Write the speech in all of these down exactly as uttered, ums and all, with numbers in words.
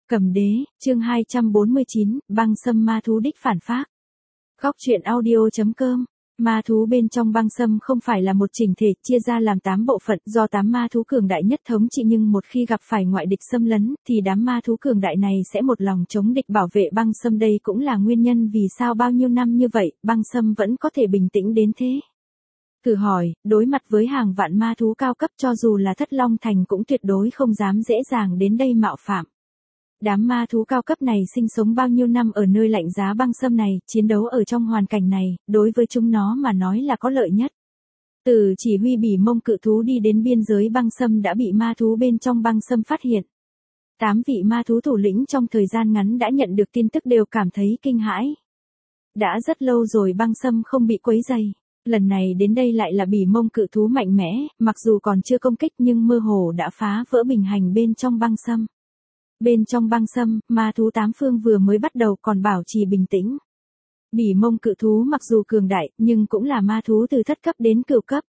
Cầm đế, chương hai trăm bốn mươi chín, băng sâm ma thú đích phản phác. Góc truyện audio.com. Ma thú bên trong băng sâm không phải là một chỉnh thể, chia ra làm tám bộ phận do tám ma thú cường đại nhất thống trị, nhưng một khi gặp phải ngoại địch xâm lấn, thì đám ma thú cường đại này sẽ một lòng chống địch bảo vệ băng sâm. Đây cũng là nguyên nhân vì sao bao nhiêu năm như vậy, băng sâm vẫn có thể bình tĩnh đến thế. Thử hỏi, đối mặt với hàng vạn ma thú cao cấp, cho dù là Thất Long Thành cũng tuyệt đối không dám dễ dàng đến đây mạo phạm. Đám ma thú cao cấp này sinh sống bao nhiêu năm ở nơi lạnh giá băng sâm này, chiến đấu ở trong hoàn cảnh này, đối với chúng nó mà nói là có lợi nhất. Từ chỉ huy bỉ mông cự thú đi đến biên giới băng sâm đã bị ma thú bên trong băng sâm phát hiện. Tám vị ma thú thủ lĩnh trong thời gian ngắn đã nhận được tin tức đều cảm thấy kinh hãi. Đã rất lâu rồi băng sâm không bị quấy rầy. Lần này đến đây lại là bỉ mông cự thú mạnh mẽ, mặc dù còn chưa công kích nhưng mơ hồ đã phá vỡ bình hành bên trong băng sâm. Bên trong băng sâm, ma thú tám phương vừa mới bắt đầu còn bảo trì bình tĩnh. Bỉ mông cự thú mặc dù cường đại, nhưng cũng là ma thú từ thất cấp đến cửu cấp.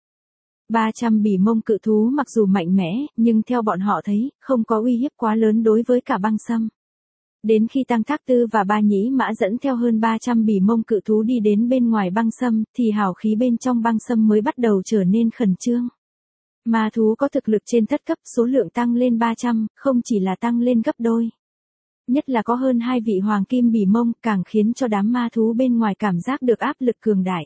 ba trăm bỉ mông cự thú mặc dù mạnh mẽ, nhưng theo bọn họ thấy, không có uy hiếp quá lớn đối với cả băng sâm. Đến khi Tăng Thác Tư và Ba Nhĩ Mã dẫn theo hơn ba trăm bỉ mông cự thú đi đến bên ngoài băng sâm, thì hào khí bên trong băng sâm mới bắt đầu trở nên khẩn trương. Ma thú có thực lực trên thất cấp, số lượng tăng lên ba trăm, không chỉ là tăng lên gấp đôi. Nhất là có hơn hai vị hoàng kim bỉ mông, càng khiến cho đám ma thú bên ngoài cảm giác được áp lực cường đại.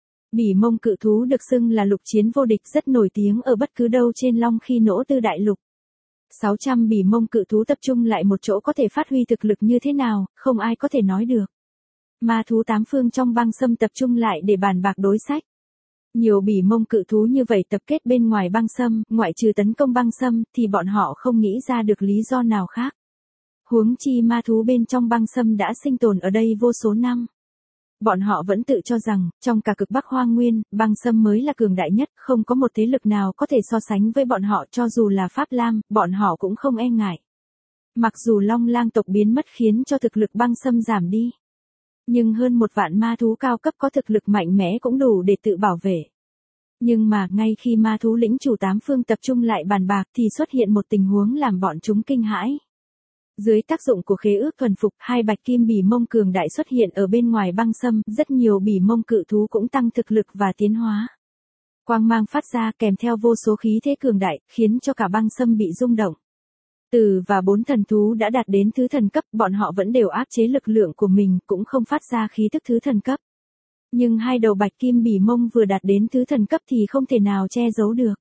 Bỉ mông cự thú được xưng là lục chiến vô địch, rất nổi tiếng ở bất cứ đâu trên Long Khi Nỗ Tư đại lục. sáu trăm bỉ mông cự thú tập trung lại một chỗ có thể phát huy thực lực như thế nào, không ai có thể nói được. Ma thú tám phương trong băng sâm tập trung lại để bàn bạc đối sách. Nhiều bỉ mông cự thú như vậy tập kết bên ngoài băng sâm, ngoại trừ tấn công băng sâm, thì bọn họ không nghĩ ra được lý do nào khác. Huống chi ma thú bên trong băng sâm đã sinh tồn ở đây vô số năm. Bọn họ vẫn tự cho rằng, trong cả cực Bắc Hoang Nguyên, băng sâm mới là cường đại nhất, không có một thế lực nào có thể so sánh với bọn họ, cho dù là Pháp Lam, bọn họ cũng không e ngại. Mặc dù Long Lang tộc biến mất khiến cho thực lực băng sâm giảm đi. Nhưng hơn một vạn ma thú cao cấp có thực lực mạnh mẽ cũng đủ để tự bảo vệ. Nhưng mà, ngay khi ma thú lĩnh chủ tám phương tập trung lại bàn bạc thì xuất hiện một tình huống làm bọn chúng kinh hãi. Dưới tác dụng của khế ước thuần phục, hai bạch kim bỉ mông cường đại xuất hiện ở bên ngoài băng sâm, rất nhiều bỉ mông cự thú cũng tăng thực lực và tiến hóa. Quang mang phát ra kèm theo vô số khí thế cường đại, khiến cho cả băng sâm bị rung động. Từ và bốn thần thú đã đạt đến thứ thần cấp, bọn họ vẫn đều áp chế lực lượng của mình, cũng không phát ra khí tức thứ thần cấp. Nhưng hai đầu bạch kim bỉ mông vừa đạt đến thứ thần cấp thì không thể nào che giấu được.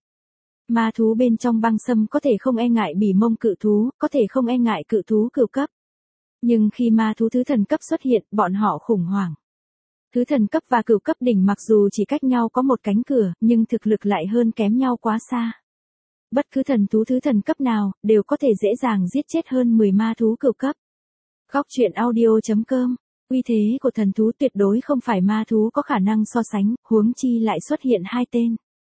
Ma thú bên trong băng sâm có thể không e ngại bỉ mông cự thú, có thể không e ngại cự thú cửu cấp. Nhưng khi ma thú thứ thần cấp xuất hiện, bọn họ khủng hoảng. Thứ thần cấp và cửu cấp đỉnh mặc dù chỉ cách nhau có một cánh cửa, nhưng thực lực lại hơn kém nhau quá xa. Bất cứ thần thú thứ thần cấp nào, đều có thể dễ dàng giết chết hơn mười ma thú cửu cấp. Góc truyện audio.com. Uy thế của thần thú tuyệt đối không phải ma thú có khả năng so sánh, huống chi lại xuất hiện hai tên.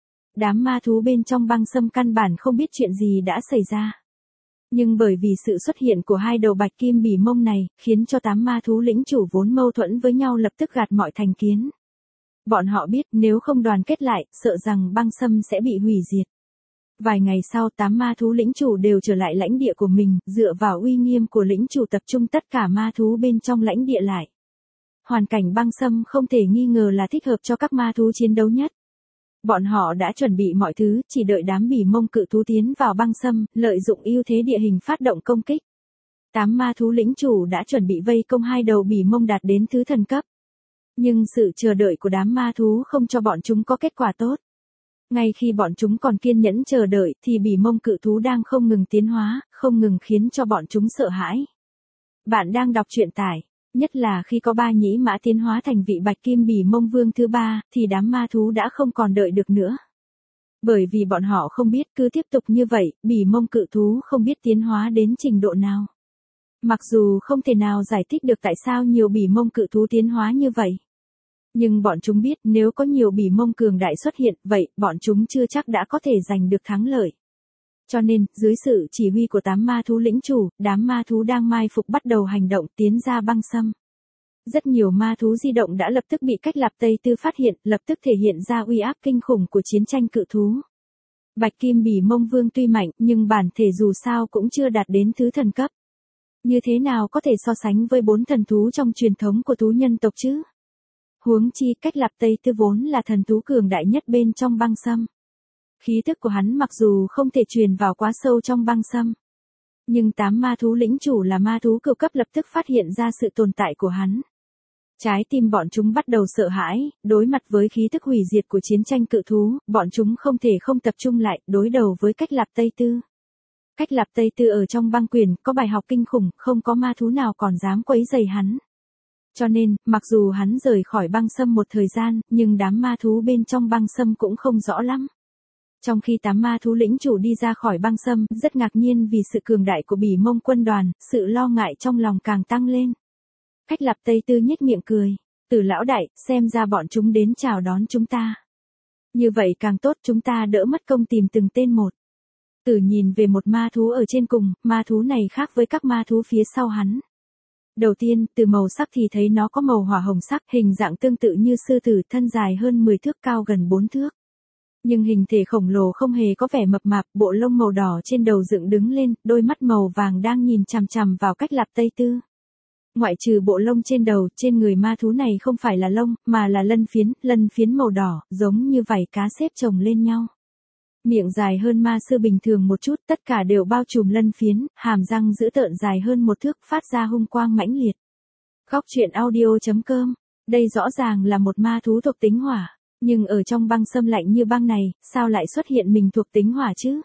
Đám ma thú bên trong băng sâm căn bản không biết chuyện gì đã xảy ra. Nhưng bởi vì sự xuất hiện của hai đầu bạch kim bỉ mông này, khiến cho tám ma thú lĩnh chủ vốn mâu thuẫn với nhau lập tức gạt mọi thành kiến. Bọn họ biết nếu không đoàn kết lại, sợ rằng băng sâm sẽ bị hủy diệt. Vài ngày sau, tám ma thú lĩnh chủ đều trở lại lãnh địa của mình, dựa vào uy nghiêm của lĩnh chủ tập trung tất cả ma thú bên trong lãnh địa lại. Hoàn cảnh băng sâm không thể nghi ngờ là thích hợp cho các ma thú chiến đấu nhất. Bọn họ đã chuẩn bị mọi thứ, chỉ đợi đám bỉ mông cự thú tiến vào băng sâm, lợi dụng ưu thế địa hình phát động công kích. Tám ma thú lĩnh chủ đã chuẩn bị vây công hai đầu bỉ mông đạt đến thứ thần cấp. Nhưng sự chờ đợi của đám ma thú không cho bọn chúng có kết quả tốt. Ngay khi bọn chúng còn kiên nhẫn chờ đợi, thì bỉ mông cự thú đang không ngừng tiến hóa, không ngừng khiến cho bọn chúng sợ hãi. Bạn đang đọc truyện tải. Nhất là khi có Ba Nhĩ Mã tiến hóa thành vị bạch kim bỉ mông vương thứ ba, thì đám ma thú đã không còn đợi được nữa. Bởi vì bọn họ không biết cứ tiếp tục như vậy, bỉ mông cự thú không biết tiến hóa đến trình độ nào. Mặc dù không thể nào giải thích được tại sao nhiều bỉ mông cự thú tiến hóa như vậy. Nhưng bọn chúng biết nếu có nhiều bỉ mông cường đại xuất hiện, vậy bọn chúng chưa chắc đã có thể giành được thắng lợi. Cho nên, dưới sự chỉ huy của tám ma thú lĩnh chủ, đám ma thú đang mai phục bắt đầu hành động tiến ra băng sâm. Rất nhiều ma thú di động đã lập tức bị cách Lạp Tây Tư phát hiện, lập tức thể hiện ra uy áp kinh khủng của chiến tranh cự thú. Bạch kim bỉ mông vương tuy mạnh, nhưng bản thể dù sao cũng chưa đạt đến thứ thần cấp. Như thế nào có thể so sánh với bốn thần thú trong truyền thống của thú nhân tộc chứ? Huống chi Cách Lạp Tây Tư vốn là thần thú cường đại nhất bên trong băng sâm. Khí thức của hắn mặc dù không thể truyền vào quá sâu trong băng sâm, nhưng tám ma thú lĩnh chủ là ma thú cửu cấp lập tức phát hiện ra sự tồn tại của hắn. Trái tim bọn chúng bắt đầu sợ hãi, đối mặt với khí thức hủy diệt của chiến tranh cự thú, bọn chúng không thể không tập trung lại, đối đầu với Cách Lạp Tây Tư. Cách Lạp Tây Tư ở trong băng quyền, có bài học kinh khủng, không có ma thú nào còn dám quấy rầy hắn. Cho nên, mặc dù hắn rời khỏi băng sâm một thời gian, nhưng đám ma thú bên trong băng sâm cũng không rõ lắm. Trong khi tám ma thú lĩnh chủ đi ra khỏi băng sâm, rất ngạc nhiên vì sự cường đại của Bỉ Mông quân đoàn, sự lo ngại trong lòng càng tăng lên. Cách Lạp Tây Tư nhếch miệng cười, Tử lão đại, xem ra bọn chúng đến chào đón chúng ta. Như vậy càng tốt, chúng ta đỡ mất công tìm từng tên một. Tử nhìn về một ma thú ở trên cùng, ma thú này khác với các ma thú phía sau hắn. Đầu tiên, từ màu sắc thì thấy nó có màu hỏa hồng sắc, hình dạng tương tự như sư tử, thân dài hơn mười thước, cao gần bốn thước. Nhưng hình thể khổng lồ không hề có vẻ mập mạp, bộ lông màu đỏ trên đầu dựng đứng lên, đôi mắt màu vàng đang nhìn chằm chằm vào Cách Lạp Tây Tư. Ngoại trừ bộ lông trên đầu, trên người ma thú này không phải là lông, mà là lân phiến, lân phiến màu đỏ, giống như vảy cá xếp chồng lên nhau. Miệng dài hơn ma sư bình thường một chút, tất cả đều bao trùm lân phiến, hàm răng dữ tợn dài hơn một thước, phát ra hung quang mãnh liệt. Góc truyện audio chấm com, đây rõ ràng là một ma thú thuộc tính hỏa, nhưng ở trong băng sâm lạnh như băng này, sao lại xuất hiện mình thuộc tính hỏa chứ?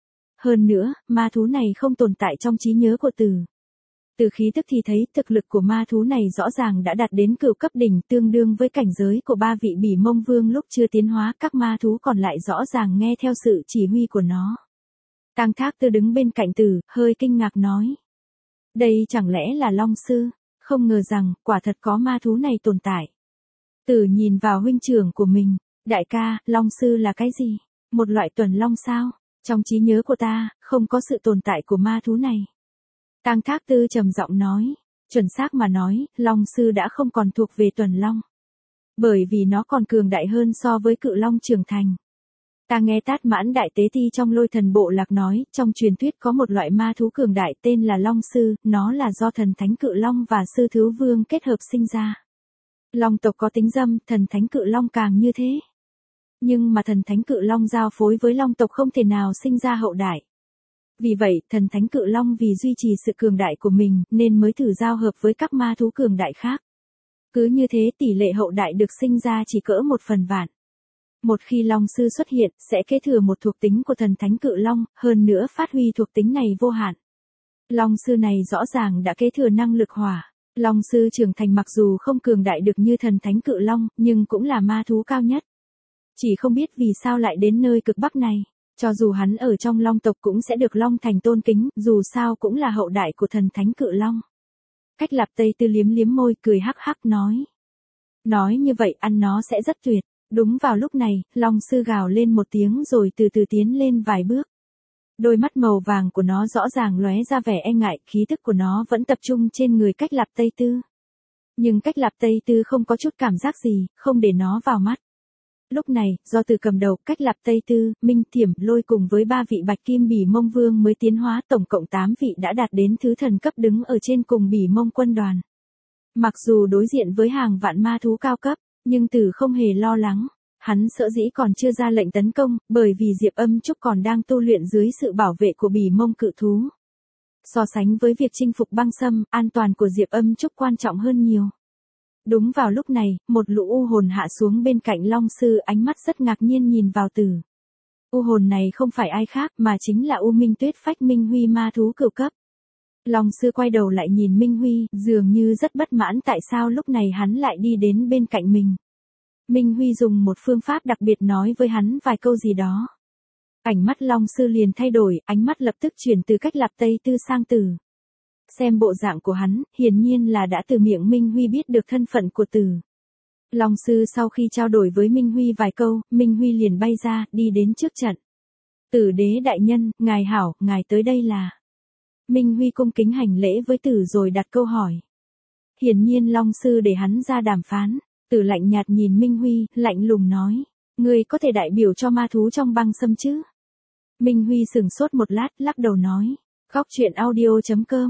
Hơn nữa, ma thú này không tồn tại trong trí nhớ của Từ. Từ khí tức thì thấy thực lực của ma thú này rõ ràng đã đạt đến cửu cấp đỉnh, tương đương với cảnh giới của ba vị Bỉ Mông Vương lúc chưa tiến hóa, các ma thú còn lại rõ ràng nghe theo sự chỉ huy của nó. Tang Thác Tư đứng bên cạnh Tử, hơi kinh ngạc nói. Đây chẳng lẽ là Long Sư, không ngờ rằng, quả thật có ma thú này tồn tại. Tử nhìn vào huynh trưởng của mình, đại ca, Long Sư là cái gì? Một loại tuần long sao? Trong trí nhớ của ta, không có sự tồn tại của ma thú này. Tang Thác Tư trầm giọng nói, chuẩn xác mà nói, Long Sư đã không còn thuộc về tuần long. Bởi vì nó còn cường đại hơn so với cự long trưởng thành. Ta nghe Tát Mãn Đại Tế Ti trong Lôi Thần Bộ Lạc nói, trong truyền thuyết có một loại ma thú cường đại tên là Long Sư, nó là do thần thánh cự long và sư thứ vương kết hợp sinh ra. Long tộc có tính dâm, thần thánh cự long càng như thế. Nhưng mà thần thánh cự long giao phối với long tộc không thể nào sinh ra hậu đại. Vì vậy, thần thánh cự long vì duy trì sự cường đại của mình, nên mới thử giao hợp với các ma thú cường đại khác. Cứ như thế tỷ lệ hậu đại được sinh ra chỉ cỡ một phần vạn. Một khi Long Sư xuất hiện, sẽ kế thừa một thuộc tính của thần thánh cự long, hơn nữa phát huy thuộc tính này vô hạn. Long Sư này rõ ràng đã kế thừa năng lực hỏa. Long Sư trưởng thành mặc dù không cường đại được như thần thánh cự long, nhưng cũng là ma thú cao nhất. Chỉ không biết vì sao lại đến nơi cực bắc này. Cho dù hắn ở trong long tộc cũng sẽ được long thành tôn kính, dù sao cũng là hậu đại của thần thánh cự long. Cách Lạp Tây Tư liếm liếm môi, cười hắc hắc nói. Nói như vậy ăn nó sẽ rất tuyệt. Đúng vào lúc này, Long Sư gào lên một tiếng rồi từ từ tiến lên vài bước. Đôi mắt màu vàng của nó rõ ràng lóe ra vẻ e ngại, khí thức của nó vẫn tập trung trên người Cách Lạp Tây Tư. Nhưng Cách Lạp Tây Tư không có chút cảm giác gì, không để nó vào mắt. Lúc này, do Từ cầm đầu, Cách Lạp Tây Tư, Minh Thiểm, Lôi cùng với ba vị Bạch Kim Bỉ Mông Vương mới tiến hóa, tổng cộng tám vị đã đạt đến thứ thần cấp đứng ở trên cùng Bỉ Mông quân đoàn. Mặc dù đối diện với hàng vạn ma thú cao cấp, nhưng Từ không hề lo lắng. Hắn sợ dĩ còn chưa ra lệnh tấn công, bởi vì Diệp Âm Trúc còn đang tu luyện dưới sự bảo vệ của Bỉ Mông cự thú. So sánh với việc chinh phục băng sâm, an toàn của Diệp Âm Trúc quan trọng hơn nhiều. Đúng vào lúc này, một lũ u hồn hạ xuống bên cạnh Long Sư, ánh mắt rất ngạc nhiên nhìn vào Từ. U hồn này không phải ai khác mà chính là U Minh Tuyết Phách Minh Huy ma thú cửu cấp. Long Sư quay đầu lại nhìn Minh Huy, dường như rất bất mãn tại sao lúc này hắn lại đi đến bên cạnh mình. Minh Huy dùng một phương pháp đặc biệt nói với hắn vài câu gì đó. Ánh mắt Long Sư liền thay đổi, ánh mắt lập tức chuyển từ Cách Lạp Tây Tư sang Từ. Xem bộ dạng của hắn, hiển nhiên là đã từ miệng Minh Huy biết được thân phận của Từ. Long Sư sau khi trao đổi với Minh Huy vài câu, Minh Huy liền bay ra, đi đến trước trận. Tử đế đại nhân, ngài hảo, ngài tới đây là. Minh Huy cung kính hành lễ với Tử rồi đặt câu hỏi. Hiển nhiên Long Sư để hắn ra đàm phán. Tử lạnh nhạt nhìn Minh Huy, lạnh lùng nói. Ngươi có thể đại biểu cho ma thú trong băng sâm chứ? Minh Huy sửng sốt một lát, lắc đầu nói. Góc truyện audio chấm com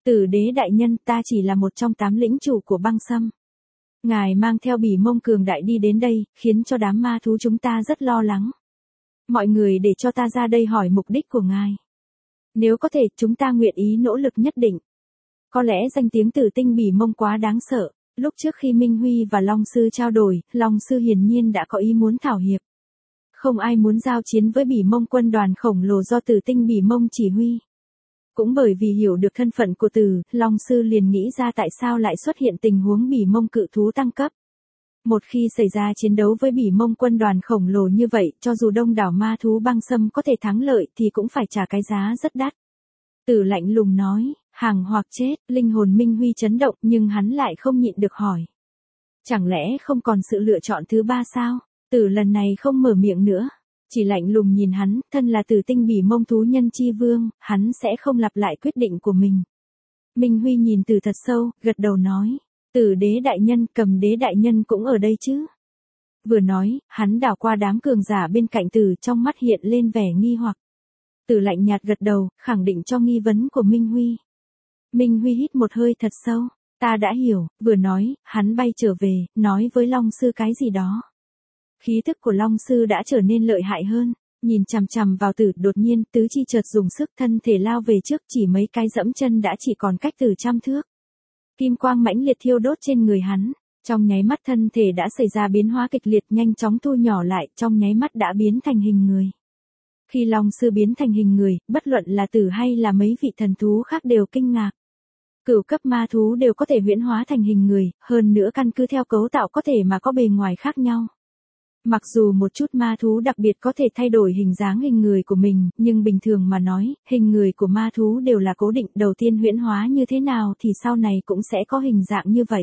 Tử đế đại nhân, ta chỉ là một trong tám lĩnh chủ của băng sâm. Ngài mang theo bỉ mông cường đại đi đến đây, khiến cho đám ma thú chúng ta rất lo lắng. Mọi người để cho ta ra đây hỏi mục đích của ngài. Nếu có thể, chúng ta nguyện ý nỗ lực nhất định. Có lẽ danh tiếng Tử tinh bỉ mông quá đáng sợ. Lúc trước khi Minh Huy và Long Sư trao đổi, Long Sư hiển nhiên đã có ý muốn thảo hiệp. Không ai muốn giao chiến với bỉ mông quân đoàn khổng lồ do Tử tinh bỉ mông chỉ huy. Cũng bởi vì hiểu được thân phận của Tử, Long Sư liền nghĩ ra tại sao lại xuất hiện tình huống bỉ mông cự thú tăng cấp. Một khi xảy ra chiến đấu với bỉ mông quân đoàn khổng lồ như vậy, cho dù đông đảo ma thú băng sâm có thể thắng lợi thì cũng phải trả cái giá rất đắt. Tử lạnh lùng nói, hàng hoặc chết, linh hồn Minh Huy chấn động nhưng hắn lại không nhịn được hỏi. Chẳng lẽ không còn sự lựa chọn thứ ba sao? Tử lần này không mở miệng nữa. Chỉ lạnh lùng nhìn hắn, thân là Tử tinh bỉ mông thú nhân chi vương, hắn sẽ không lặp lại quyết định của mình. Minh Huy nhìn Tử thật sâu, gật đầu nói. Tử đế đại nhân, Cầm đế đại nhân cũng ở đây chứ? Vừa nói, hắn đảo qua đám cường giả bên cạnh Tử, trong mắt hiện lên vẻ nghi hoặc. Tử lạnh nhạt gật đầu, khẳng định cho nghi vấn của Minh Huy. Minh Huy hít một hơi thật sâu. Ta đã hiểu, vừa nói, hắn bay trở về, nói với Long Sư cái gì đó. Khí thức của Long Sư đã trở nên lợi hại hơn, nhìn chằm chằm vào Tử, đột nhiên, tứ chi chợt dùng sức, thân thể lao về trước, chỉ mấy cái dẫm chân đã chỉ còn cách Tử trăm thước. Kim quang mãnh liệt thiêu đốt trên người hắn, trong nháy mắt thân thể đã xảy ra biến hóa kịch liệt, nhanh chóng thu nhỏ lại, trong nháy mắt đã biến thành hình người. Khi Long Sư biến thành hình người, bất luận là Tử hay là mấy vị thần thú khác đều kinh ngạc. Cửu cấp ma thú đều có thể huyễn hóa thành hình người, hơn nữa căn cứ theo cấu tạo có thể mà có bề ngoài khác nhau. Mặc dù một chút ma thú đặc biệt có thể thay đổi hình dáng hình người của mình, nhưng bình thường mà nói, hình người của ma thú đều là cố định, đầu tiên huyễn hóa như thế nào thì sau này cũng sẽ có hình dạng như vậy.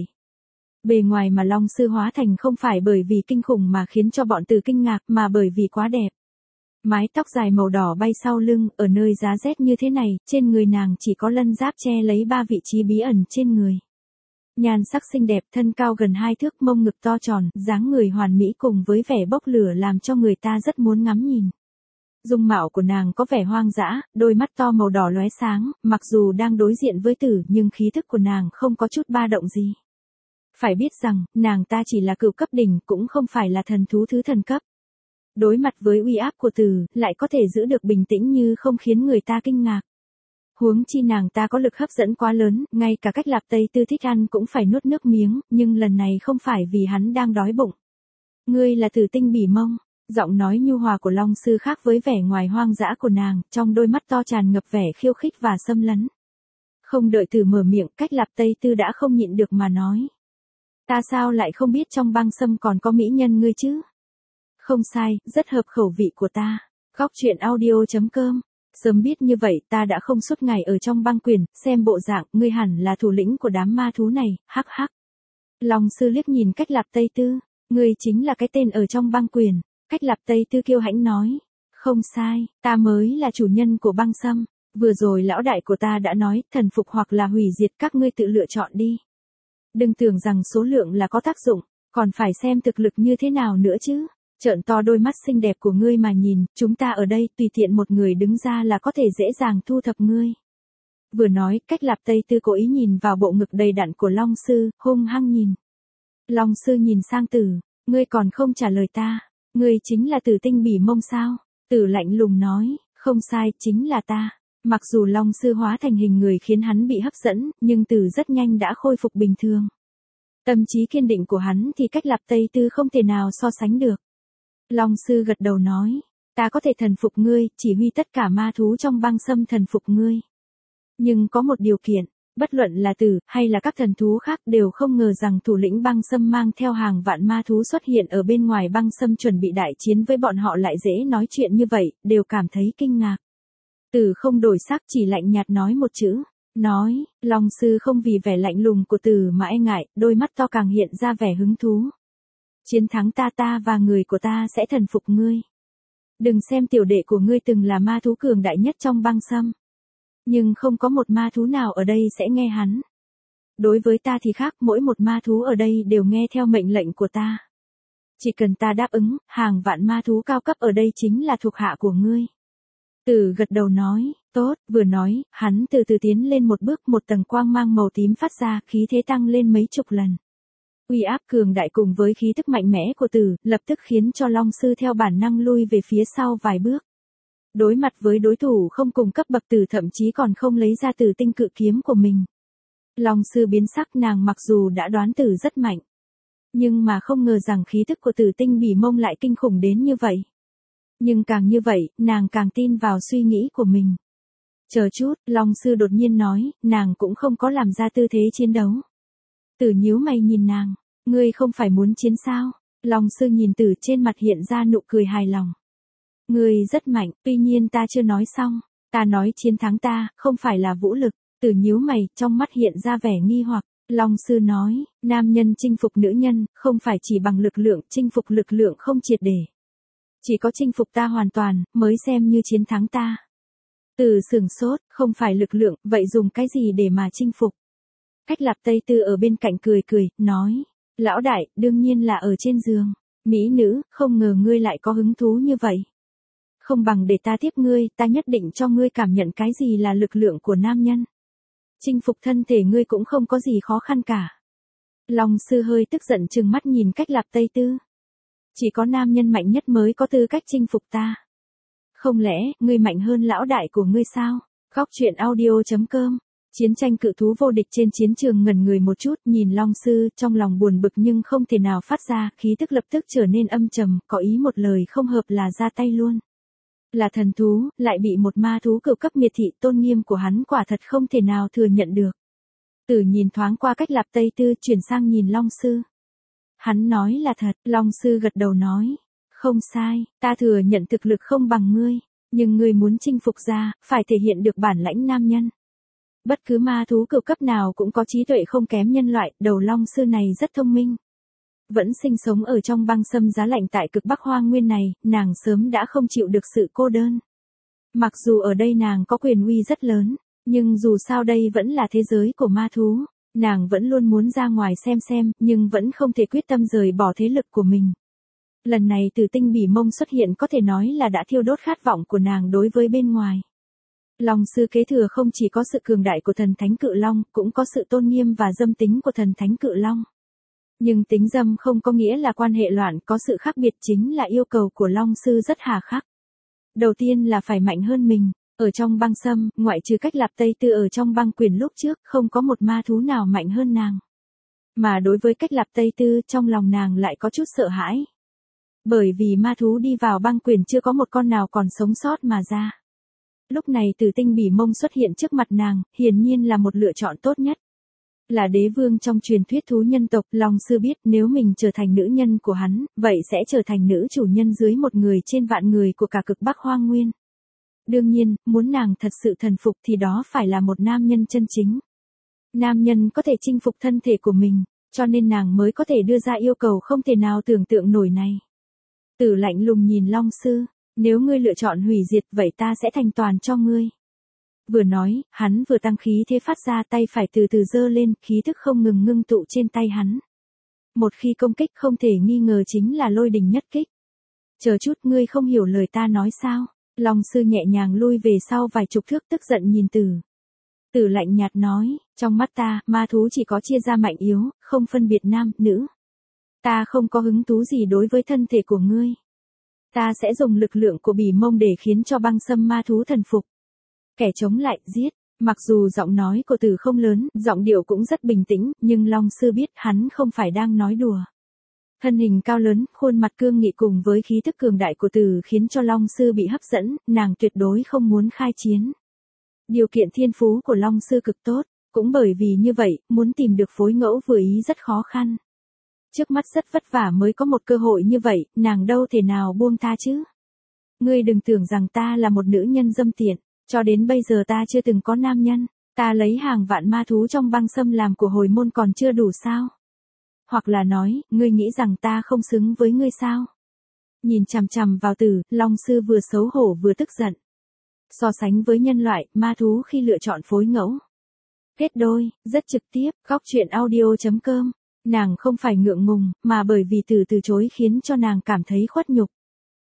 Bề ngoài mà Long Sư hóa thành không phải bởi vì kinh khủng mà khiến cho bọn Tử kinh ngạc, mà bởi vì quá đẹp. Mái tóc dài màu đỏ bay sau lưng, ở nơi giá rét như thế này, trên người nàng chỉ có lân giáp che lấy ba vị trí bí ẩn trên người. Nhan sắc xinh đẹp, thân cao gần hai thước, mông ngực to tròn, dáng người hoàn mỹ cùng với vẻ bốc lửa làm cho người ta rất muốn ngắm nhìn. Dung mạo của nàng có vẻ hoang dã, đôi mắt to màu đỏ lóe sáng, mặc dù đang đối diện với Tử nhưng khí thức của nàng không có chút ba động gì. Phải biết rằng, nàng ta chỉ là cửu cấp đỉnh, cũng không phải là thần thú thứ thần cấp. Đối mặt với uy áp của Tử, lại có thể giữ được bình tĩnh như không khiến người ta kinh ngạc. Huống chi nàng ta có lực hấp dẫn quá lớn, ngay cả Cách Lạp Tây Tư thích ăn cũng phải nuốt nước miếng, nhưng lần này không phải vì hắn đang đói bụng. Ngươi là Tử tinh bỉ mông, giọng nói nhu hòa của Long Sư khác với vẻ ngoài hoang dã của nàng, trong đôi mắt to tràn ngập vẻ khiêu khích và xâm lấn. Không đợi Tử mở miệng, Cách Lạp Tây Tư đã không nhịn được mà nói. Ta sao lại không biết trong băng sâm còn có mỹ nhân ngươi chứ? Không sai, rất hợp khẩu vị của ta. Góc truyện audio chấm com. Sớm biết như vậy ta đã không suốt ngày ở trong băng quyền, xem bộ dạng, ngươi hẳn là thủ lĩnh của đám ma thú này, hắc hắc. Long Sư liếc nhìn Cách Lạp Tây Tư, ngươi chính là cái tên ở trong băng quyền. Cách Lạp Tây Tư kiêu hãnh nói, không sai, ta mới là chủ nhân của băng sâm. Vừa rồi lão đại của ta đã nói, thần phục hoặc là hủy diệt, các ngươi tự lựa chọn đi. Đừng tưởng rằng số lượng là có tác dụng, còn phải xem thực lực như thế nào nữa chứ. Trợn to đôi mắt xinh đẹp của ngươi mà nhìn, chúng ta ở đây tùy tiện một người đứng ra là có thể dễ dàng thu thập ngươi. Vừa nói, Cách Lạp Tây Tư cố ý nhìn vào bộ ngực đầy đặn của Long Sư, hung hăng nhìn. Long Sư nhìn sang Tử, ngươi còn không trả lời ta, ngươi chính là Tử tinh bỉ mông sao? Tử lạnh lùng nói, không sai, chính là ta. Mặc dù Long Sư hóa thành hình người khiến hắn bị hấp dẫn, nhưng Tử rất nhanh đã khôi phục bình thường. Tâm trí kiên định của hắn thì Cách Lạp Tây Tư không thể nào so sánh được. Long Sư gật đầu nói, ta có thể thần phục ngươi, chỉ huy tất cả ma thú trong băng sâm thần phục ngươi. Nhưng có một điều kiện, bất luận là Tử, hay là các thần thú khác đều không ngờ rằng thủ lĩnh băng sâm mang theo hàng vạn ma thú xuất hiện ở bên ngoài băng sâm chuẩn bị đại chiến với bọn họ lại dễ nói chuyện như vậy, đều cảm thấy kinh ngạc. Tử không đổi sắc, chỉ lạnh nhạt nói một chữ, nói, Long Sư không vì vẻ lạnh lùng của Tử mà e ngại, đôi mắt to càng hiện ra vẻ hứng thú. Chiến thắng ta ta và người của ta sẽ thần phục ngươi. Đừng xem tiểu đệ của ngươi từng là ma thú cường đại nhất trong băng sâm. Nhưng không có một ma thú nào ở đây sẽ nghe hắn. Đối với ta thì khác, mỗi một ma thú ở đây đều nghe theo mệnh lệnh của ta. Chỉ cần ta đáp ứng, hàng vạn ma thú cao cấp ở đây chính là thuộc hạ của ngươi. Tử gật đầu nói, Tốt, vừa nói, hắn từ từ tiến lên một bước, một tầng quang mang màu tím phát ra, khí thế tăng lên mấy chục lần. Uy áp cường đại cùng với khí tức mạnh mẽ của Tử, lập tức khiến cho Long Sư theo bản năng lui về phía sau vài bước. Đối mặt với đối thủ không cùng cấp bậc Tử, thậm chí còn không lấy ra Tử tinh cự kiếm của mình. Long Sư biến sắc, nàng mặc dù đã đoán Tử rất mạnh, nhưng mà không ngờ rằng khí tức của Tử tinh bỉ mông lại kinh khủng đến như vậy. Nhưng càng như vậy, nàng càng tin vào suy nghĩ của mình. Chờ chút, Long Sư đột nhiên nói, nàng cũng không có làm ra tư thế chiến đấu. Tử nhíu mày nhìn nàng, ngươi không phải muốn chiến sao? Long Sư nhìn Tử, trên mặt hiện ra nụ cười hài lòng. Ngươi rất mạnh, tuy nhiên ta chưa nói xong, ta nói chiến thắng ta, không phải là vũ lực. Tử nhíu mày, trong mắt hiện ra vẻ nghi hoặc. Long Sư nói, nam nhân chinh phục nữ nhân, không phải chỉ bằng lực lượng, chinh phục lực lượng không triệt để. Chỉ có chinh phục ta hoàn toàn, mới xem như chiến thắng ta. Tử sửng sốt, không phải lực lượng, vậy dùng cái gì để mà chinh phục? Cách Lạp Tây Tư ở bên cạnh cười cười, nói, lão đại, đương nhiên là ở trên giường. Mỹ nữ, không ngờ ngươi lại có hứng thú như vậy. Không bằng để ta tiếp ngươi, ta nhất định cho ngươi cảm nhận cái gì là lực lượng của nam nhân. Chinh phục thân thể ngươi cũng không có gì khó khăn cả. Long Sư hơi tức giận trừng mắt nhìn Cách Lạp Tây Tư. Chỉ có nam nhân mạnh nhất mới có tư cách chinh phục ta. Không lẽ, ngươi mạnh hơn lão đại của ngươi sao? Góc truyện audio chấm com. Chiến tranh cự thú vô địch trên chiến trường ngẩn người một chút, nhìn Long Sư, trong lòng buồn bực nhưng không thể nào phát ra, khí tức lập tức trở nên âm trầm, có ý một lời không hợp là ra tay luôn. Là thần thú, lại bị một ma thú cửu cấp miệt thị, tôn nghiêm của hắn quả thật không thể nào thừa nhận được. Tử nhìn thoáng qua Cách Lạp Tây Tư, chuyển sang nhìn Long Sư. Hắn nói là thật, Long Sư gật đầu nói. Không sai, ta thừa nhận thực lực không bằng ngươi, nhưng ngươi muốn chinh phục ra, phải thể hiện được bản lãnh nam nhân. Bất cứ ma thú cửu cấp nào cũng có trí tuệ không kém nhân loại, đầu Long Sư này rất thông minh. Vẫn sinh sống ở trong băng sâm giá lạnh tại cực Bắc Hoang Nguyên này, nàng sớm đã không chịu được sự cô đơn. Mặc dù ở đây nàng có quyền uy rất lớn, nhưng dù sao đây vẫn là thế giới của ma thú, nàng vẫn luôn muốn ra ngoài xem xem, nhưng vẫn không thể quyết tâm rời bỏ thế lực của mình. Lần này Tử tinh bỉ mông xuất hiện có thể nói là đã thiêu đốt khát vọng của nàng đối với bên ngoài. Long Sư kế thừa không chỉ có sự cường đại của thần thánh cự long, cũng có sự tôn nghiêm và dâm tính của thần thánh cự long. Nhưng tính dâm không có nghĩa là quan hệ loạn, có sự khác biệt chính là yêu cầu của Long Sư rất hà khắc. Đầu tiên là phải mạnh hơn mình, ở trong băng sâm, ngoại trừ Cách Lạp Tây Tư ở trong băng quyền lúc trước, không có một ma thú nào mạnh hơn nàng. Mà đối với Cách Lạp Tây Tư, trong lòng nàng lại có chút sợ hãi. Bởi vì ma thú đi vào băng quyền chưa có một con nào còn sống sót mà ra. Lúc này Tử tinh bỉ mông xuất hiện trước mặt nàng, hiển nhiên là một lựa chọn tốt nhất. Là đế vương trong truyền thuyết thú nhân tộc, Long Sư biết nếu mình trở thành nữ nhân của hắn, vậy sẽ trở thành nữ chủ nhân dưới một người trên vạn người của cả cực Bắc Hoang Nguyên. Đương nhiên, muốn nàng thật sự thần phục thì đó phải là một nam nhân chân chính. Nam nhân có thể chinh phục thân thể của mình, cho nên nàng mới có thể đưa ra yêu cầu không thể nào tưởng tượng nổi này. Tử lạnh lùng nhìn Long Sư, nếu ngươi lựa chọn hủy diệt vậy ta sẽ thành toàn cho ngươi. Vừa nói, hắn vừa tăng khí thế phát ra, tay phải từ từ giơ lên, khí thức không ngừng ngưng tụ trên tay hắn. Một khi công kích không thể nghi ngờ chính là lôi đình nhất kích. Chờ chút, ngươi không hiểu lời ta nói sao? Long Sư nhẹ nhàng lui về sau vài chục thước, tức giận nhìn Tử. Tử lạnh nhạt nói, trong mắt ta, ma thú chỉ có chia ra mạnh yếu, không phân biệt nam, nữ. Ta không có hứng thú gì đối với thân thể của ngươi. Ta sẽ dùng lực lượng của bỉ mông để khiến cho băng sâm ma thú thần phục. Kẻ chống lại, giết. Mặc dù giọng nói của Tử không lớn, giọng điệu cũng rất bình tĩnh, nhưng Long Sư biết hắn không phải đang nói đùa. Thân hình cao lớn, khuôn mặt cương nghị cùng với khí thức cường đại của Tử khiến cho Long Sư bị hấp dẫn, nàng tuyệt đối không muốn khai chiến. Điều kiện thiên phú của Long Sư cực tốt, cũng bởi vì như vậy, muốn tìm được phối ngẫu vừa ý rất khó khăn. Trước mắt rất vất vả mới có một cơ hội như vậy, nàng đâu thể nào buông tha chứ. Ngươi đừng tưởng rằng ta là một nữ nhân dâm tiện, cho đến bây giờ ta chưa từng có nam nhân, ta lấy hàng vạn ma thú trong băng sâm làm của hồi môn còn chưa đủ sao? Hoặc là nói, ngươi nghĩ rằng ta không xứng với ngươi sao? Nhìn chằm chằm vào Tử, Long Sư vừa xấu hổ vừa tức giận. So sánh với nhân loại, ma thú khi lựa chọn phối ngẫu. Kết đôi, rất trực tiếp, góc truyện audio chấm com. Nàng không phải ngượng ngùng, mà bởi vì Tử từ chối khiến cho nàng cảm thấy khuất nhục.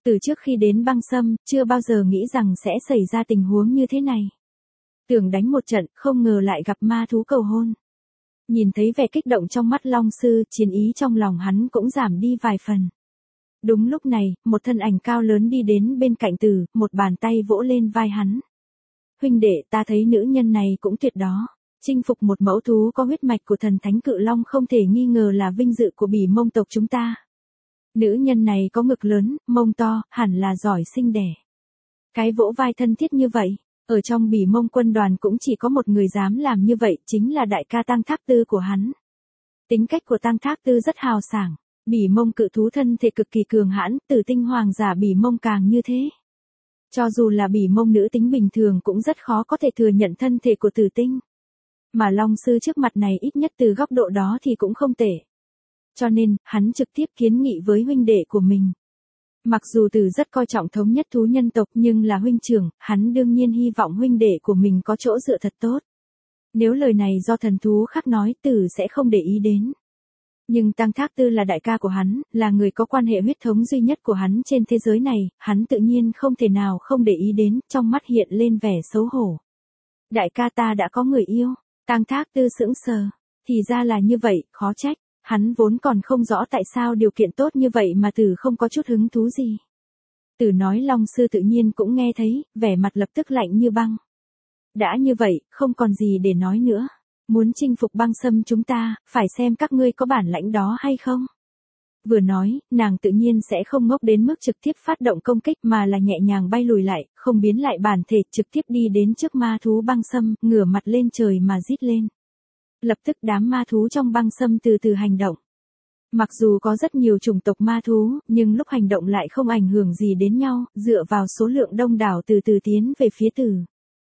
Từ trước khi đến băng sâm, chưa bao giờ nghĩ rằng sẽ xảy ra tình huống như thế này. Tưởng đánh một trận, không ngờ lại gặp ma thú cầu hôn. Nhìn thấy vẻ kích động trong mắt Long Sư, chiến ý trong lòng hắn cũng giảm đi vài phần. Đúng lúc này, một thân ảnh cao lớn đi đến bên cạnh Tử, một bàn tay vỗ lên vai hắn. Huynh đệ, ta thấy nữ nhân này cũng tuyệt đó. Chinh phục một mẫu thú có huyết mạch của thần thánh cự long không thể nghi ngờ là vinh dự của Bỉ Mông tộc chúng ta. Nữ nhân này có ngực lớn, mông to, hẳn là giỏi sinh đẻ. Cái vỗ vai thân thiết như vậy, ở trong Bỉ Mông quân đoàn cũng chỉ có một người dám làm như vậy, chính là đại ca Tăng Thác Tư của hắn. Tính cách của Tăng Thác Tư rất hào sảng, Bỉ Mông cự thú thân thể cực kỳ cường hãn, Tử Tinh hoàng giả Bỉ Mông càng như thế. Cho dù là Bỉ Mông nữ tính bình thường cũng rất khó có thể thừa nhận thân thể của Tử Tinh. Mà Long Sư trước mặt này ít nhất từ góc độ đó thì cũng không tệ. Cho nên, hắn trực tiếp kiến nghị với huynh đệ của mình. Mặc dù Tử rất coi trọng thống nhất thú nhân tộc nhưng là huynh trưởng, hắn đương nhiên hy vọng huynh đệ của mình có chỗ dựa thật tốt. Nếu lời này do thần thú khác nói Tử sẽ không để ý đến. Nhưng Tăng Thác Tư là đại ca của hắn, là người có quan hệ huyết thống duy nhất của hắn trên thế giới này, hắn tự nhiên không thể nào không để ý đến, trong mắt hiện lên vẻ xấu hổ. Đại ca ta đã có người yêu, Tăng Thác Tư sững sờ, thì ra là như vậy, khó trách, hắn vốn còn không rõ tại sao điều kiện tốt như vậy mà Tử không có chút hứng thú gì. Tử nói Long Sư tự nhiên cũng nghe thấy, vẻ mặt lập tức lạnh như băng. Đã như vậy, không còn gì để nói nữa. Muốn chinh phục băng sâm chúng ta, phải xem các ngươi có bản lãnh đó hay không. Vừa nói, nàng tự nhiên sẽ không ngốc đến mức trực tiếp phát động công kích mà là nhẹ nhàng bay lùi lại, không biến lại bản thể, trực tiếp đi đến trước ma thú băng sâm, ngửa mặt lên trời mà rít lên. Lập tức đám ma thú trong băng sâm từ từ hành động. Mặc dù có rất nhiều chủng tộc ma thú, nhưng lúc hành động lại không ảnh hưởng gì đến nhau, dựa vào số lượng đông đảo từ từ tiến về phía Tử.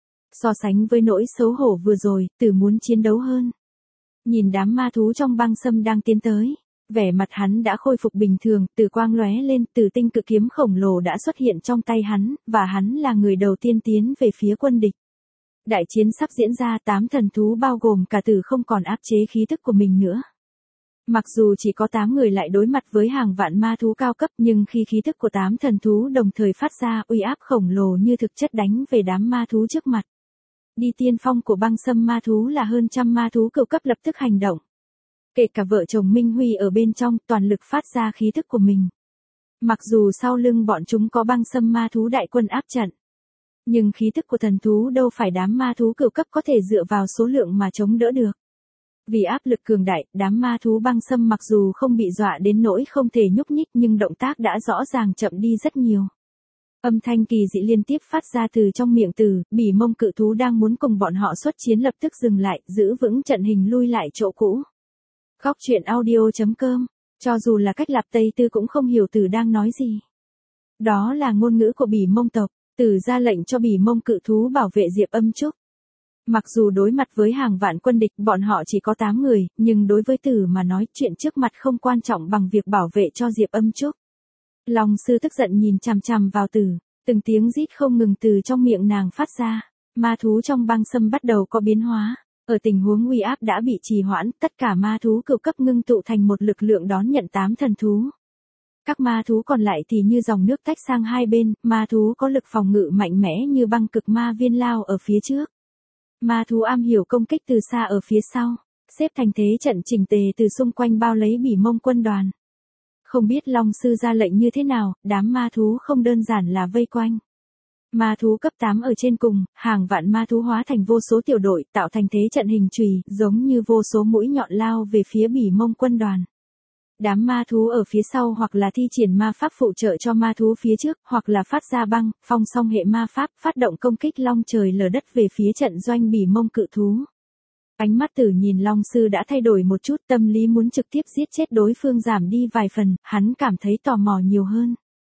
So sánh với nỗi xấu hổ vừa rồi, Tử muốn chiến đấu hơn. Nhìn đám ma thú trong băng sâm đang tiến tới, vẻ mặt hắn đã khôi phục bình thường, Tử quang lóe lên, Tử tinh cự kiếm khổng lồ đã xuất hiện trong tay hắn, và hắn là người đầu tiên tiến về phía quân địch. Đại chiến sắp diễn ra, tám thần thú bao gồm cả Tử không còn áp chế khí tức của mình nữa. Mặc dù chỉ có tám người lại đối mặt với hàng vạn ma thú cao cấp nhưng khi khí tức của tám thần thú đồng thời phát ra uy áp khổng lồ như thực chất đánh về đám ma thú trước mặt. Đi tiên phong của băng sâm ma thú là hơn trăm ma thú cựu cấp lập tức hành động. Kể cả vợ chồng Minh Huy ở bên trong toàn lực phát ra khí tức của mình. Mặc dù sau lưng bọn chúng có băng sâm ma thú đại quân áp trận. Nhưng khí tức của thần thú đâu phải đám ma thú cựu cấp có thể dựa vào số lượng mà chống đỡ được. Vì áp lực cường đại, đám ma thú băng sâm mặc dù không bị dọa đến nỗi không thể nhúc nhích nhưng động tác đã rõ ràng chậm đi rất nhiều. Âm thanh kỳ dị liên tiếp phát ra từ trong miệng Tử, Bỉ Mông cự thú đang muốn cùng bọn họ xuất chiến lập tức dừng lại, giữ vững trận hình lui lại chỗ cũ. Góc truyện audio chấm com, cho dù là cách Lạp Tây Tư cũng không hiểu Tử đang nói gì. Đó là ngôn ngữ của Bỉ Mông tộc, Tử ra lệnh cho Bỉ Mông cự thú bảo vệ Diệp Âm Trúc. Mặc dù đối mặt với hàng vạn quân địch bọn họ chỉ có tám người, nhưng đối với Tử mà nói chuyện trước mặt không quan trọng bằng việc bảo vệ cho Diệp Âm Trúc. Long Sư tức giận nhìn chằm chằm vào Tử, từng tiếng rít không ngừng từ trong miệng nàng phát ra, ma thú trong băng sâm bắt đầu có biến hóa, ở tình huống uy áp đã bị trì hoãn, tất cả ma thú cựu cấp ngưng tụ thành một lực lượng đón nhận tám thần thú. Các ma thú còn lại thì như dòng nước tách sang hai bên, ma thú có lực phòng ngự mạnh mẽ như băng cực ma viên lao ở phía trước. Ma thú am hiểu công kích từ xa ở phía sau, xếp thành thế trận chỉnh tề từ xung quanh bao lấy Bỉ Mông quân đoàn. Không biết Long Sư ra lệnh như thế nào, đám ma thú không đơn giản là vây quanh. Ma thú cấp tám ở trên cùng, hàng vạn ma thú hóa thành vô số tiểu đội, tạo thành thế trận hình chùy, giống như vô số mũi nhọn lao về phía Bỉ Mông quân đoàn. Đám ma thú ở phía sau hoặc là thi triển ma pháp phụ trợ cho ma thú phía trước, hoặc là phát ra băng, phong song hệ ma pháp, phát động công kích long trời lở đất về phía trận doanh Bỉ Mông cự thú. Ánh mắt Tử nhìn Long Sư đã thay đổi một chút, tâm lý muốn trực tiếp giết chết đối phương giảm đi vài phần, hắn cảm thấy tò mò nhiều hơn.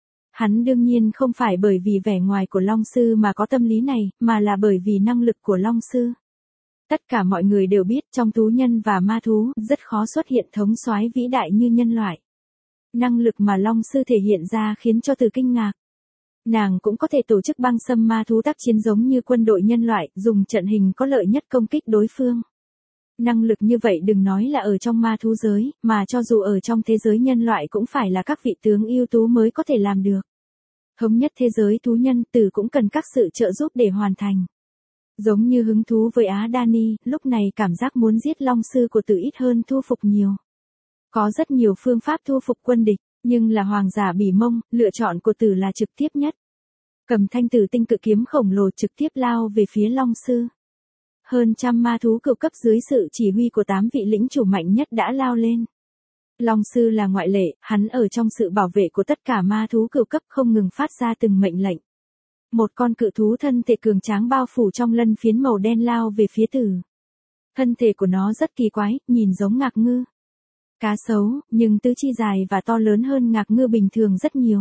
Hắn đương nhiên không phải bởi vì vẻ ngoài của Long Sư mà có tâm lý này, mà là bởi vì năng lực của Long Sư. Tất cả mọi người đều biết trong thú nhân và ma thú, rất khó xuất hiện thống soái vĩ đại như nhân loại. Năng lực mà Long Sư thể hiện ra khiến cho Tử kinh ngạc. Nàng cũng có thể tổ chức băng sâm ma thú tác chiến giống như quân đội nhân loại, dùng trận hình có lợi nhất công kích đối phương. Năng lực như vậy đừng nói là ở trong ma thú giới, mà cho dù ở trong thế giới nhân loại cũng phải là các vị tướng ưu tú mới có thể làm được. Thống nhất thế giới thú nhân, Tử cũng cần các sự trợ giúp để hoàn thành. Giống như hứng thú với Á Dani, lúc này cảm giác muốn giết long sư của Tử ít hơn thu phục nhiều. Có rất nhiều phương pháp thu phục quân địch, nhưng là hoàng giả Bỉ Mông, lựa chọn của Tử là trực tiếp nhất. Cầm thanh tử tinh cự kiếm khổng lồ trực tiếp lao về phía long sư. Hơn trăm ma thú cửu cấp dưới sự chỉ huy của tám vị lĩnh chủ mạnh nhất đã lao lên. Long sư là ngoại lệ, hắn ở trong sự bảo vệ của tất cả ma thú cửu cấp không ngừng phát ra từng mệnh lệnh. Một con cự thú thân thể cường tráng bao phủ trong lân phiến màu đen lao về phía Tử. Thân thể của nó rất kỳ quái, nhìn giống ngạc ngư. Cá sấu, nhưng tứ chi dài và to lớn hơn ngạc ngư bình thường rất nhiều.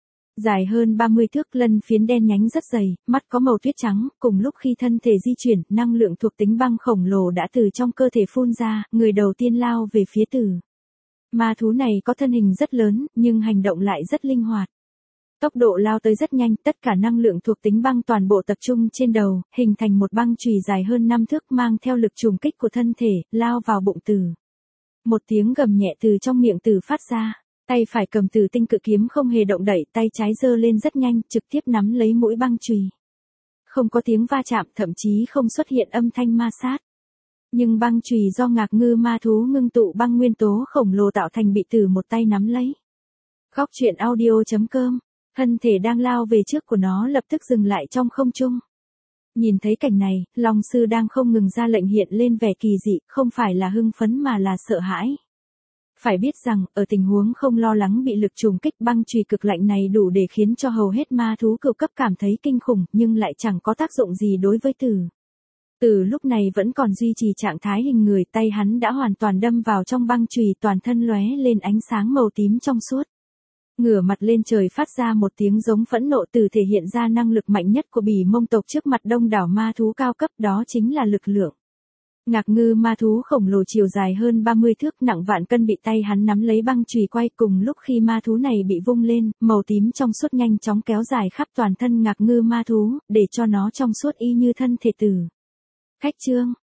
Dài hơn ba mươi thước, lân phiến đen nhánh rất dày, mắt có màu tuyết trắng, cùng lúc khi thân thể di chuyển, năng lượng thuộc tính băng khổng lồ đã từ trong cơ thể phun ra, người đầu tiên lao về phía Tử. Ma thú này có thân hình rất lớn, nhưng hành động lại rất linh hoạt. Tốc độ lao tới rất nhanh, tất cả năng lượng thuộc tính băng toàn bộ tập trung trên đầu, hình thành một băng chùy dài hơn năm thước mang theo lực trùng kích của thân thể, lao vào bụng Tử. Một tiếng gầm nhẹ từ trong miệng Tử phát ra, tay phải cầm Tử tinh cự kiếm không hề động đậy, tay trái giơ lên rất nhanh, trực tiếp nắm lấy mũi băng chùy. Không có tiếng va chạm, thậm chí không xuất hiện âm thanh ma sát. Nhưng băng chùy do ngạc ngư ma thú ngưng tụ băng nguyên tố khổng lồ tạo thành bị Tử một tay nắm lấy. Góc truyện audio chấm com. Thân thể đang lao về trước của nó lập tức dừng lại trong không trung. Nhìn thấy cảnh này, long sư đang không ngừng ra lệnh hiện lên vẻ kỳ dị, không phải là hưng phấn mà là sợ hãi. Phải biết rằng, ở tình huống không lo lắng bị lực trùng kích, băng chùy cực lạnh này đủ để khiến cho hầu hết ma thú cửu cấp cảm thấy kinh khủng, nhưng lại chẳng có tác dụng gì đối với Tử. Tử lúc này vẫn còn duy trì trạng thái hình người, tay hắn đã hoàn toàn đâm vào trong băng chùy, toàn thân lóe lên ánh sáng màu tím trong suốt. Ngửa mặt lên trời phát ra một tiếng giống phẫn nộ, Tử thể hiện ra năng lực mạnh nhất của Bỉ Mông tộc trước mặt đông đảo ma thú cao cấp, đó chính là lực lượng. Ngạc ngư ma thú khổng lồ chiều dài hơn ba mươi thước, nặng vạn cân bị tay hắn nắm lấy băng chùy quay, cùng lúc khi ma thú này bị vung lên, màu tím trong suốt nhanh chóng kéo dài khắp toàn thân ngạc ngư ma thú, để cho nó trong suốt y như thân thể Tử. Khách chương